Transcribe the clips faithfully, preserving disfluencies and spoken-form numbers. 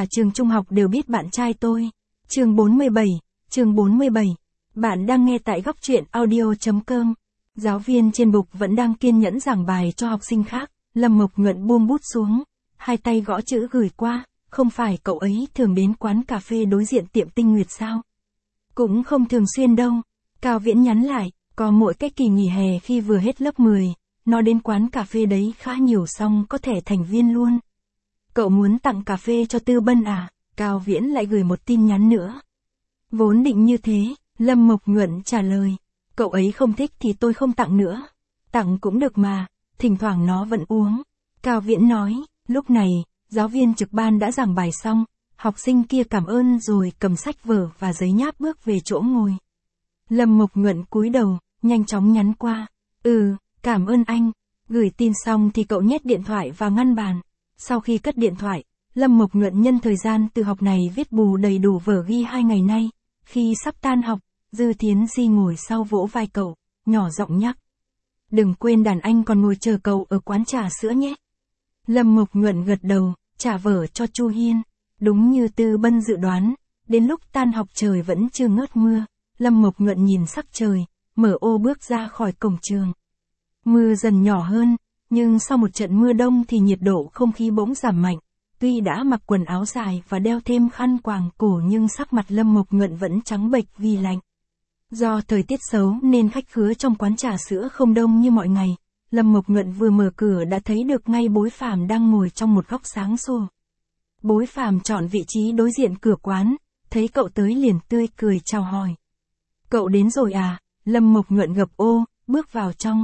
Cả trường trung học đều biết bạn trai tôi. Chương bốn mươi bảy, chương bốn mươi bảy. Bạn đang nghe tại góc truyện audio chấm com. Giáo viên trên bục vẫn đang kiên nhẫn giảng bài cho học sinh khác. Lâm Mộc Nhuận buông bút xuống, hai tay gõ chữ gửi qua. Không phải cậu ấy thường đến quán cà phê đối diện tiệm Tinh Nguyệt sao? Cũng không thường xuyên đâu. Cao Viễn nhắn lại, có mỗi cái kỳ nghỉ hè khi vừa hết lớp mười, nó đến quán cà phê đấy khá nhiều, xong có thể thành viên luôn. Cậu muốn tặng cà phê cho Tư Bân à? Cao Viễn lại gửi một tin nhắn nữa. Vốn định như thế, Lâm Mộc Nhuận trả lời. Cậu ấy không thích thì tôi không tặng nữa. Tặng cũng được mà, thỉnh thoảng nó vẫn uống. Cao Viễn nói, lúc này, giáo viên trực ban đã giảng bài xong, học sinh kia cảm ơn rồi cầm sách vở và giấy nháp bước về chỗ ngồi. Lâm Mộc Nhuận cúi đầu, nhanh chóng nhắn qua. Ừ, cảm ơn anh. Gửi tin xong thì cậu nhét điện thoại vào ngăn bàn. Sau khi cất điện thoại, Lâm Mộc Nhuận nhân thời gian từ học này viết bù đầy đủ vở ghi hai ngày nay. Khi sắp tan học, Dư Thiến Di ngồi sau vỗ vai cậu, nhỏ giọng nhắc. Đừng quên đàn anh còn ngồi chờ cậu ở quán trà sữa nhé. Lâm Mộc Nhuận gật đầu, trả vở cho Chu Hiên. Đúng như Tư Bân dự đoán, đến lúc tan học trời vẫn chưa ngớt mưa. Lâm Mộc Nhuận nhìn sắc trời, mở ô bước ra khỏi cổng trường. Mưa dần nhỏ hơn, nhưng sau một trận mưa đông thì nhiệt độ không khí bỗng giảm mạnh. Tuy đã mặc quần áo dài và đeo thêm khăn quàng cổ nhưng sắc mặt Lâm Mộc Nhuận vẫn trắng bệch vì lạnh. Do thời tiết xấu nên khách khứa trong quán trà sữa không đông như mọi ngày. Lâm Mộc Nhuận vừa mở cửa đã thấy được ngay Bối Phàm đang ngồi trong một góc sáng sủa. Bối Phàm chọn vị trí đối diện cửa quán, thấy cậu tới liền tươi cười chào hỏi. Cậu đến rồi à? Lâm Mộc Nhuận gập ô, bước vào trong.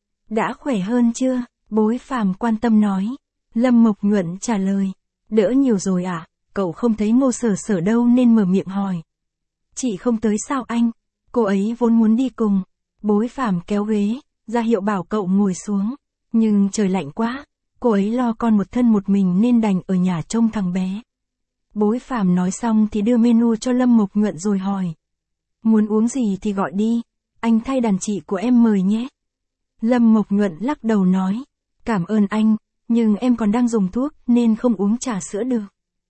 Đã khỏe hơn chưa? Bối Phàm quan tâm nói. Lâm Mộc Nhuận trả lời. Đỡ nhiều rồi à? Cậu không thấy Ngô Sở Sở đâu nên mở miệng hỏi. Chị không tới sao anh? Cô ấy vốn muốn đi cùng. Bối Phàm kéo ghế, ra hiệu bảo cậu ngồi xuống. Nhưng trời lạnh quá, cô ấy lo con một thân một mình nên đành ở nhà trông thằng bé. Bối Phàm nói xong thì đưa menu cho Lâm Mộc Nhuận rồi hỏi. Muốn uống gì thì gọi đi, anh thay đàn chị của em mời nhé. Lâm Mộc Nhuận lắc đầu nói. Cảm ơn anh, nhưng em còn đang dùng thuốc nên không uống trà sữa được.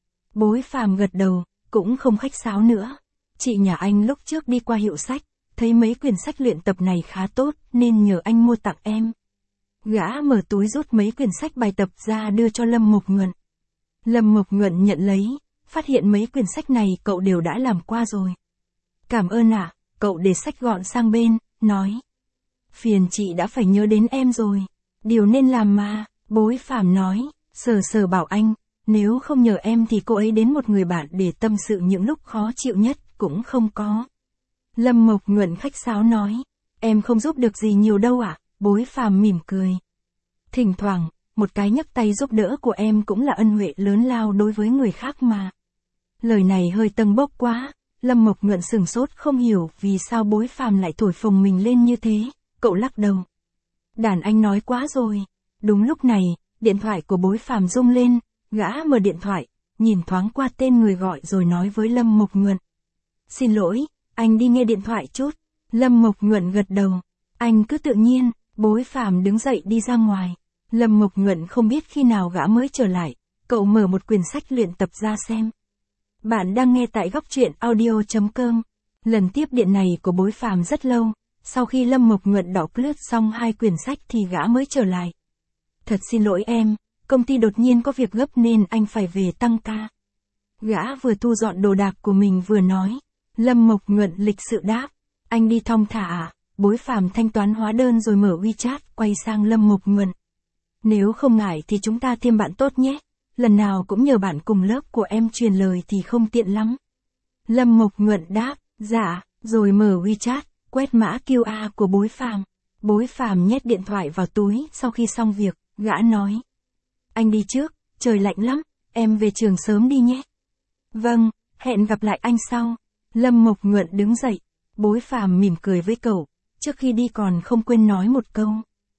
Bối Phàm gật đầu, cũng không khách sáo nữa. Chị nhà anh lúc trước đi qua hiệu sách, thấy mấy quyển sách luyện tập này khá tốt nên nhờ anh mua tặng em. Gã mở túi rút mấy quyển sách bài tập ra đưa cho Lâm Mộc Nhuận. Lâm Mộc Nhuận nhận lấy, phát hiện mấy quyển sách này cậu đều đã làm qua rồi. Cảm ơn ạ, à, cậu để sách gọn sang bên, nói. Phiền chị đã phải nhớ đến em rồi. Điều nên làm mà, Bối Phàm nói. Sở Sở bảo anh, nếu không nhờ em thì cô ấy đến một người bạn để tâm sự những lúc khó chịu nhất cũng không có. Lâm Mộc Nhuận khách sáo nói. Em không giúp được gì nhiều đâu ạ, à? Bối Phàm mỉm cười. Thỉnh thoảng, một cái nhấc tay giúp đỡ của em cũng là ân huệ lớn lao đối với người khác mà. Lời này hơi tâng bốc quá. Lâm Mộc Nhuận sửng sốt không hiểu vì sao Bối Phàm lại thổi phồng mình lên như thế. Cậu lắc đầu. Đàn anh nói quá rồi. Đúng lúc này, điện thoại của Bối Phàm rung lên. Gã mở điện thoại, nhìn thoáng qua tên người gọi rồi nói với Lâm Mộc Nhuận. Xin lỗi, anh đi nghe điện thoại chút. Lâm Mộc Nhuận gật đầu. Anh cứ tự nhiên. Bối Phàm đứng dậy đi ra ngoài. Lâm Mộc Nhuận không biết khi nào gã mới trở lại. Cậu mở một quyển sách luyện tập ra xem. Bạn đang nghe tại góc truyện audio chấm com. Lần tiếp điện này của Bối Phàm rất lâu. Sau khi Lâm Mộc Nhuận đọc lướt xong hai quyển sách thì gã mới trở lại. Thật xin lỗi em, công ty đột nhiên có việc gấp nên anh phải về tăng ca. Gã vừa thu dọn đồ đạc của mình vừa nói. Lâm Mộc Nhuận lịch sự đáp. Anh đi thong thả à? Bối Phàm thanh toán hóa đơn rồi mở WeChat quay sang Lâm Mộc Nhuận. Nếu không ngại thì chúng ta thêm bạn tốt nhé. Lần nào cũng nhờ bạn cùng lớp của em truyền lời thì không tiện lắm. Lâm Mộc Nhuận đáp. Dạ, rồi mở WeChat, quét mã quy rờ của Bối Phàm. Bối Phàm nhét điện thoại vào túi sau khi xong việc, gã nói. Anh đi trước, trời lạnh lắm, em về trường sớm đi nhé. Vâng, hẹn gặp lại anh sau. Lâm Mộc Nhuận đứng dậy. Bối Phàm mỉm cười với cậu, trước khi đi còn không quên nói một câu.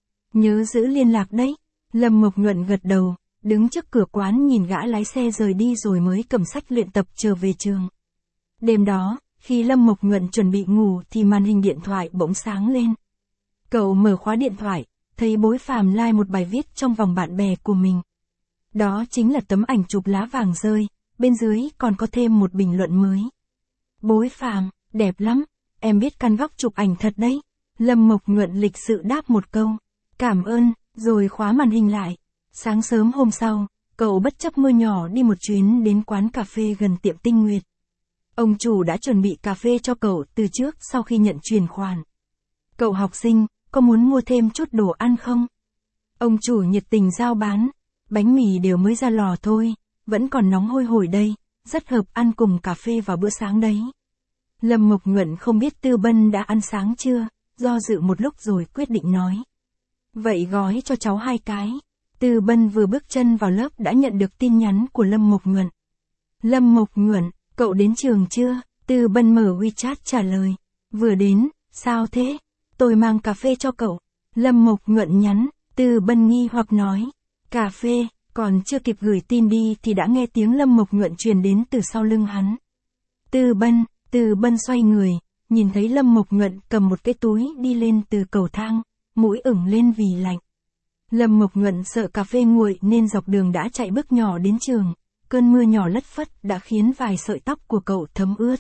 Nhớ giữ liên lạc đấy. Lâm Mộc Nhuận gật đầu, đứng trước cửa quán nhìn gã lái xe rời đi rồi mới cầm sách luyện tập trở về trường. Đêm đó, khi Lâm Mộc Nhuận chuẩn bị ngủ thì màn hình điện thoại bỗng sáng lên. Cậu mở khóa điện thoại, thấy Bối Phàm like một bài viết trong vòng bạn bè của mình. Đó chính là tấm ảnh chụp lá vàng rơi, bên dưới còn có thêm một bình luận mới. Bối Phạm, đẹp lắm, em biết căn góc chụp ảnh thật đấy. Lâm Mộc Nhuận lịch sự đáp một câu, cảm ơn, rồi khóa màn hình lại. Sáng sớm hôm sau, cậu bất chấp mưa nhỏ đi một chuyến đến quán cà phê gần tiệm Tinh Nguyệt. Ông chủ đã chuẩn bị cà phê cho cậu từ trước sau khi nhận chuyển khoản. Cậu học sinh, có muốn mua thêm chút đồ ăn không? Ông chủ nhiệt tình giao bán, bánh mì đều mới ra lò thôi, vẫn còn nóng hôi hổi đây, rất hợp ăn cùng cà phê vào bữa sáng đấy. Lâm Mộc Nhuận không biết Tư Bân đã ăn sáng chưa, do dự một lúc rồi quyết định nói. Vậy gói cho cháu hai cái. Tư Bân vừa bước chân vào lớp đã nhận được tin nhắn của Lâm Mộc Nhuận. Lâm Mộc Nhuận, cậu đến trường chưa? Tư Bân mở WeChat trả lời. Vừa đến, sao thế? Tôi mang cà phê cho cậu. Lâm Mộc Nhuận nhắn, Tư Bân nghi hoặc nói. Cà phê, còn chưa kịp gửi tin đi thì đã nghe tiếng Lâm Mộc Nhuận truyền đến từ sau lưng hắn. Tư Bân, Tư Bân xoay người, nhìn thấy Lâm Mộc Nhuận cầm một cái túi đi lên từ cầu thang, mũi ửng lên vì lạnh. Lâm Mộc Nhuận sợ cà phê nguội nên dọc đường đã chạy bước nhỏ đến trường, cơn mưa nhỏ lất phất đã khiến vài sợi tóc của cậu thấm ướt.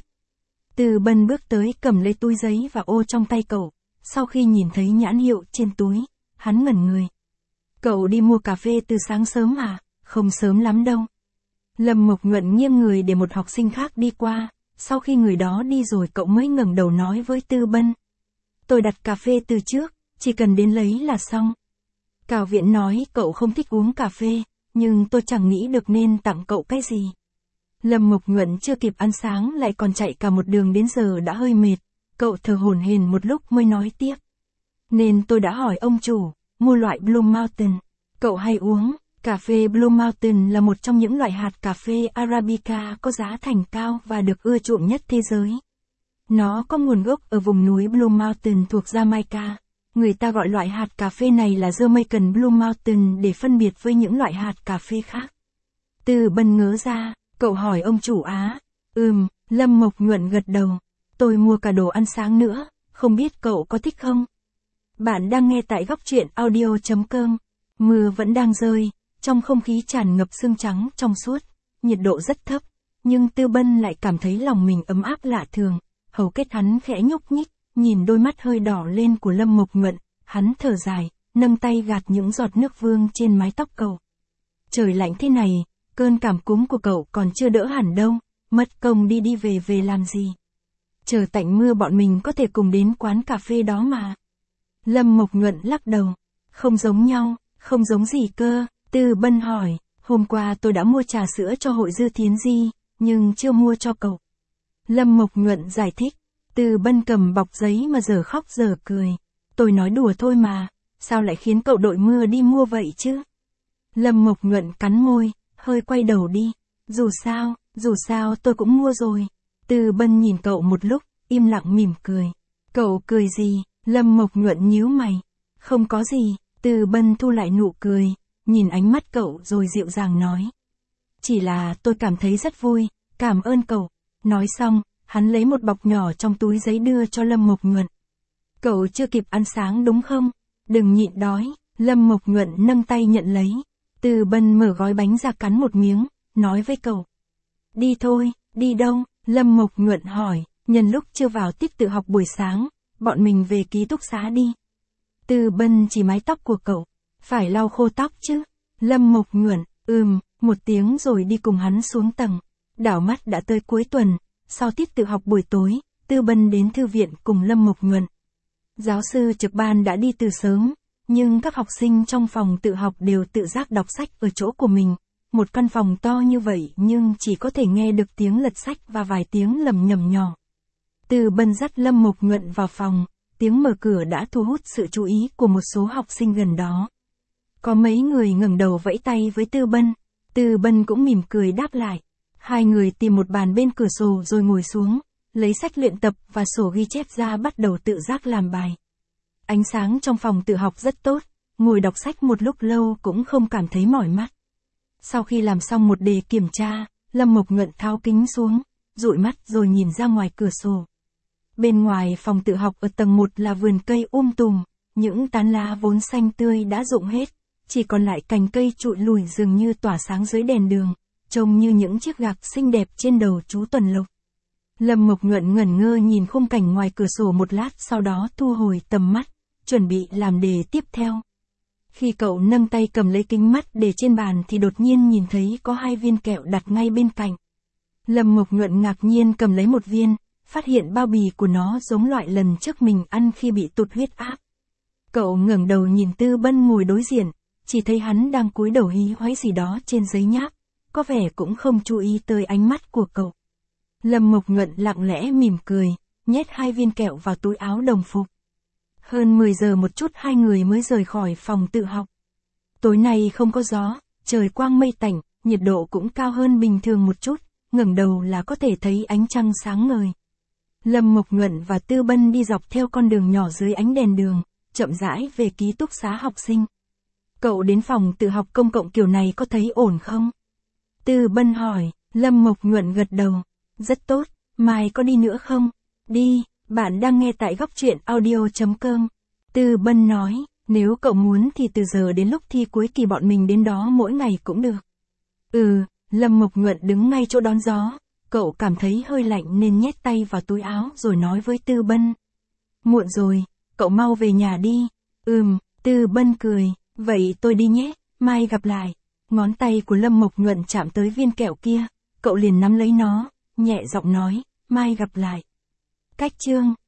Tư Bân bước tới cầm lấy túi giấy và ô trong tay cậu, sau khi nhìn thấy nhãn hiệu trên túi, hắn ngẩn người. Cậu đi mua cà phê từ sáng sớm à? Không sớm lắm đâu. Lâm Mộc Nhuận nghiêng người để một học sinh khác đi qua, sau khi người đó đi rồi cậu mới ngẩng đầu nói với Tư Bân. Tôi đặt cà phê từ trước, chỉ cần đến lấy là xong. Cào Viễn nói cậu không thích uống cà phê, nhưng tôi chẳng nghĩ được nên tặng cậu cái gì. Lâm Mộc Nhuận chưa kịp ăn sáng lại còn chạy cả một đường đến giờ đã hơi mệt, cậu thở hổn hển một lúc mới nói tiếp. Nên tôi đã hỏi ông chủ, mua loại Blue Mountain. Cậu hay uống, cà phê Blue Mountain là một trong những loại hạt cà phê Arabica có giá thành cao và được ưa chuộng nhất thế giới. Nó có nguồn gốc ở vùng núi Blue Mountain thuộc Jamaica. Người ta gọi loại hạt cà phê này là Jamaican Blue Mountain để phân biệt với những loại hạt cà phê khác. Tư Bân ngớ ra, cậu hỏi ông chủ á. Ừm, Lâm Mộc Nhuận gật đầu. Tôi mua cả đồ ăn sáng nữa, không biết cậu có thích không? Bạn đang nghe tại góc truyện audio chấm com. Mưa vẫn đang rơi, trong không khí tràn ngập sương trắng trong suốt, nhiệt độ rất thấp, nhưng Tư Bân lại cảm thấy lòng mình ấm áp lạ thường, hầu kết hắn khẽ nhúc nhích, nhìn đôi mắt hơi đỏ lên của Lâm Mộc Nhuận, hắn thở dài, nâng tay gạt những giọt nước vương trên mái tóc cậu. Trời lạnh thế này, cơn cảm cúm của cậu còn chưa đỡ hẳn đâu, mất công đi đi về về làm gì. Chờ tạnh mưa bọn mình có thể cùng đến quán cà phê đó mà. Lâm Mộc Nhuận lắc đầu, không giống nhau. Không giống gì cơ? Tư Bân hỏi, hôm qua tôi đã mua trà sữa cho hội Dư Thiến Di, nhưng chưa mua cho cậu. Lâm Mộc Nhuận giải thích, Tư Bân cầm bọc giấy mà giờ khóc giờ cười. Tôi nói đùa thôi mà, sao lại khiến cậu đội mưa đi mua vậy chứ? Lâm Mộc Nhuận cắn môi, hơi quay đầu đi. Dù sao, dù sao tôi cũng mua rồi. Tư Bân nhìn cậu một lúc, im lặng mỉm cười. Cậu cười gì? Lâm Mộc Nhuận nhíu mày. Không có gì. Tư Bân thu lại nụ cười, nhìn ánh mắt cậu rồi dịu dàng nói. Chỉ là tôi cảm thấy rất vui, cảm ơn cậu. Nói xong, hắn lấy một bọc nhỏ trong túi giấy đưa cho Lâm Mộc Nhuận. Cậu chưa kịp ăn sáng đúng không? Đừng nhịn đói. Lâm Mộc Nhuận nâng tay nhận lấy. Tư Bân mở gói bánh ra cắn một miếng, nói với cậu. Đi thôi, đi đâu? Lâm Mộc Nhuận hỏi, nhân lúc chưa vào tiết tự học buổi sáng, bọn mình về ký túc xá đi. Tư Bân chỉ mái tóc của cậu, phải lau khô tóc chứ. Lâm Mộc Nhuận, ừm, một tiếng rồi đi cùng hắn xuống tầng. Đảo mắt đã tới cuối tuần, sau tiết tự học buổi tối, Tư Bân đến thư viện cùng Lâm Mộc Nhuận. Giáo sư trực ban đã đi từ sớm, nhưng các học sinh trong phòng tự học đều tự giác đọc sách ở chỗ của mình. Một căn phòng to như vậy nhưng chỉ có thể nghe được tiếng lật sách và vài tiếng lầm nhầm nhỏ. Tư Bân dắt Lâm Mộc Nhuận vào phòng. Tiếng mở cửa đã thu hút sự chú ý của một số học sinh gần đó. Có mấy người ngẩng đầu vẫy tay với Tư Bân. Tư Bân cũng mỉm cười đáp lại. Hai người tìm một bàn bên cửa sổ rồi ngồi xuống, lấy sách luyện tập và sổ ghi chép ra bắt đầu tự giác làm bài. Ánh sáng trong phòng tự học rất tốt, ngồi đọc sách một lúc lâu cũng không cảm thấy mỏi mắt. Sau khi làm xong một đề kiểm tra, Lâm Mộc Nhuận tháo kính xuống, dụi mắt rồi nhìn ra ngoài cửa sổ. Bên ngoài phòng tự học ở tầng một là vườn cây um tùm, những tán lá vốn xanh tươi đã rụng hết, chỉ còn lại cành cây trụi lùi dường như tỏa sáng dưới đèn đường. trông như những chiếc gạc xinh đẹp trên đầu chú Tuần Lộc. Lâm Mộc Nhuận ngẩn ngơ nhìn khung cảnh ngoài cửa sổ một lát, sau đó thu hồi tầm mắt, chuẩn bị làm đề tiếp theo. Khi cậu nâng tay cầm lấy kính mắt để trên bàn thì đột nhiên nhìn thấy có hai viên kẹo đặt ngay bên cạnh. Lâm Mộc Nhuận ngạc nhiên cầm lấy một viên, phát hiện bao bì của nó giống loại lần trước mình ăn khi bị tụt huyết áp. Cậu ngẩng đầu nhìn Tư Bân ngồi đối diện, chỉ thấy hắn đang cúi đầu hí hoáy gì đó trên giấy nháp, có vẻ cũng không chú ý tới ánh mắt của cậu. Lâm Mộc Nhuận lặng lẽ mỉm cười, nhét hai viên kẹo vào túi áo đồng phục. Hơn mười giờ một chút hai người mới rời khỏi phòng tự học. Tối nay không có gió, trời quang mây tạnh, nhiệt độ cũng cao hơn bình thường một chút, ngẩng đầu là có thể thấy ánh trăng sáng ngời. Lâm Mộc Nhuận và Tư Bân đi dọc theo con đường nhỏ dưới ánh đèn đường, chậm rãi về ký túc xá học sinh. Cậu đến phòng tự học công cộng kiểu này có thấy ổn không? Tư Bân hỏi. Lâm Mộc Nhuận gật đầu. Rất tốt, mai có đi nữa không? Đi, bạn đang nghe tại góc truyện audio chấm com. Tư Bân nói, nếu cậu muốn thì từ giờ đến lúc thi cuối kỳ bọn mình đến đó mỗi ngày cũng được. Ừ, Lâm Mộc Nhuận đứng ngay chỗ đón gió, cậu cảm thấy hơi lạnh nên nhét tay vào túi áo rồi nói với Tư Bân. Muộn rồi, cậu mau về nhà đi. Ừm, Tư Bân cười, vậy tôi đi nhé, mai gặp lại. Ngón tay của Lâm Mộc Nhuận chạm tới viên kẹo kia, cậu liền nắm lấy nó, nhẹ giọng nói, mai gặp lại. Cách chương